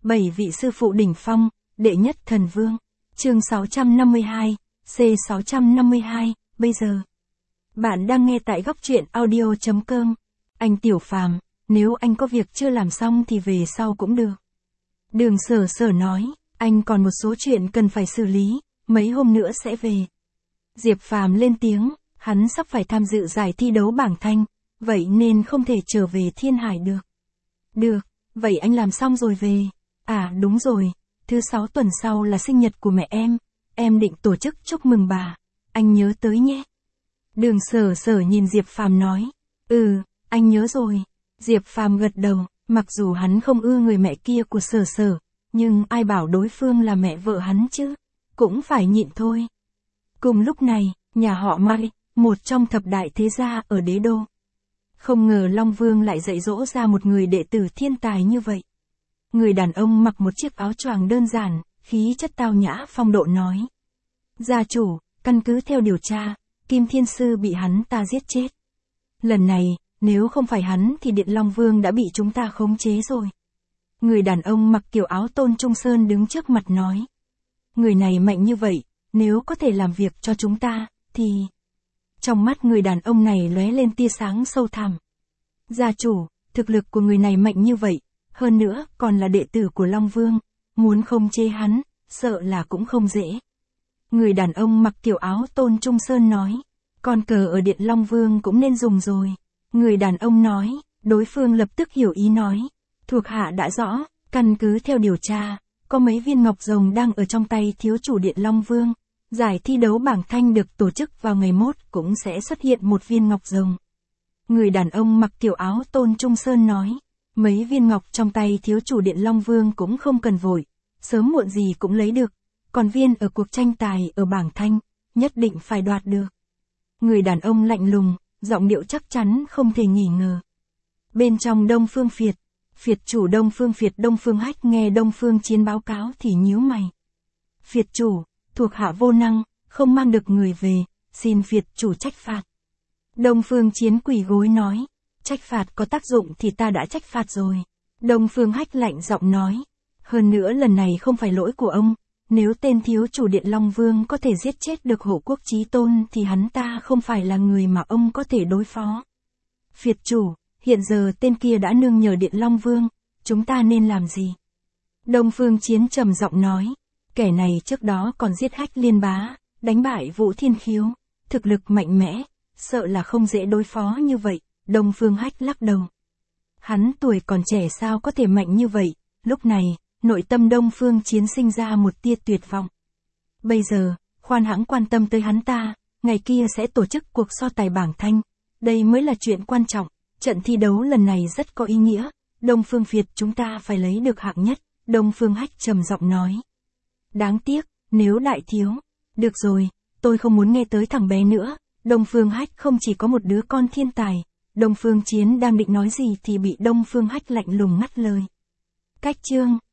7 vị sư phụ đỉnh phong, đệ nhất thần vương. Chương 652, C652, bây giờ. Bạn đang nghe tại góc truyện audio.com. Anh Tiểu Phàm, nếu anh có việc chưa làm xong thì về sau cũng được. Đường Sở Sở nói, anh còn một số chuyện cần phải xử lý, mấy hôm nữa sẽ về. Diệp Phàm lên tiếng, hắn sắp phải tham dự giải thi đấu bảng thanh, vậy nên không thể trở về Thiên Hải được. Được, vậy anh làm xong rồi về. À đúng rồi, thứ 6 tuần sau là sinh nhật của mẹ em định tổ chức chúc mừng bà, anh nhớ tới nhé. Đường Sở Sở nhìn Diệp Phàm nói, anh nhớ rồi. Diệp Phàm gật đầu, mặc dù hắn không ưa người mẹ kia của Sở Sở, nhưng ai bảo đối phương là mẹ vợ hắn chứ, cũng phải nhịn thôi. Cùng lúc này, nhà họ Mai, một trong thập đại thế gia ở đế đô. Không ngờ Long Vương lại dạy dỗ ra một người đệ tử thiên tài như vậy. Người đàn ông mặc một chiếc áo choàng đơn giản, khí chất tao nhã phong độ nói. Gia chủ, căn cứ theo điều tra, Kim Thiên Sư bị hắn ta giết chết. Lần này, nếu không phải hắn thì Điện Long Vương đã bị chúng ta khống chế rồi. Người đàn ông mặc kiểu áo Tôn Trung Sơn đứng trước mặt nói. Người này mạnh như vậy, nếu có thể làm việc cho chúng ta, thì... Trong mắt người đàn ông này lóe lên tia sáng sâu thẳm. Gia chủ, thực lực của người này mạnh như vậy, hơn nữa còn là đệ tử của Long Vương, muốn khống chế hắn, sợ là cũng không dễ. Người đàn ông mặc kiểu áo Tôn Trung Sơn nói, con cờ ở Điện Long Vương cũng nên dùng rồi. Người đàn ông nói, đối phương lập tức hiểu ý nói, thuộc hạ đã rõ, căn cứ theo điều tra, có mấy viên ngọc rồng đang ở trong tay thiếu chủ Điện Long Vương. Giải thi đấu bảng thanh được tổ chức vào ngày mốt cũng sẽ xuất hiện một viên ngọc rồng. Người đàn ông mặc kiểu áo Tôn Trung Sơn nói, mấy viên ngọc trong tay thiếu chủ Điện Long Vương cũng không cần vội, sớm muộn gì cũng lấy được, còn viên ở cuộc tranh tài ở bảng thanh, nhất định phải đoạt được. Người đàn ông lạnh lùng, giọng điệu chắc chắn không thể nghi ngờ. Bên trong Đông Phương Phiệt chủ Đông Phương Hách nghe Đông Phương Chiến báo cáo thì nhíu mày. Phiệt chủ, thuộc hạ vô năng, không mang được người về, xin Phiệt chủ trách phạt. Đông Phương Chiến quỳ gối nói, trách phạt có tác dụng thì ta đã trách phạt rồi. Đông Phương Hách lạnh giọng nói, hơn nữa lần này không phải lỗi của ông, nếu tên thiếu chủ Điện Long Vương có thể giết chết được Hộ Quốc Chí Tôn thì hắn ta không phải là người mà ông có thể đối phó. Phiệt chủ, hiện giờ tên kia đã nương nhờ Điện Long Vương, chúng ta nên làm gì? Đông Phương Chiến trầm giọng nói, kẻ này trước đó còn giết Hách Liên Bá, đánh bại Vũ Thiên Khiếu, thực lực mạnh mẽ, sợ là không dễ đối phó như vậy. Đông Phương Hách lắc đầu. Hắn tuổi còn trẻ sao có thể mạnh như vậy, lúc này, nội tâm Đông Phương Chiến sinh ra một tia tuyệt vọng. Bây giờ, khoan hãng quan tâm tới hắn ta, ngày kia sẽ tổ chức cuộc so tài bảng thanh, đây mới là chuyện quan trọng, trận thi đấu lần này rất có ý nghĩa, Đông Phương Việt chúng ta phải lấy được hạng nhất, Đông Phương Hách trầm giọng nói. Đáng tiếc, nếu đại thiếu, được rồi, tôi không muốn nghe tới thằng bé nữa, Đông Phương Hách không chỉ có một đứa con thiên tài, Đông Phương Chiến đang định nói gì thì bị Đông Phương Hách lạnh lùng ngắt lời. Cách chương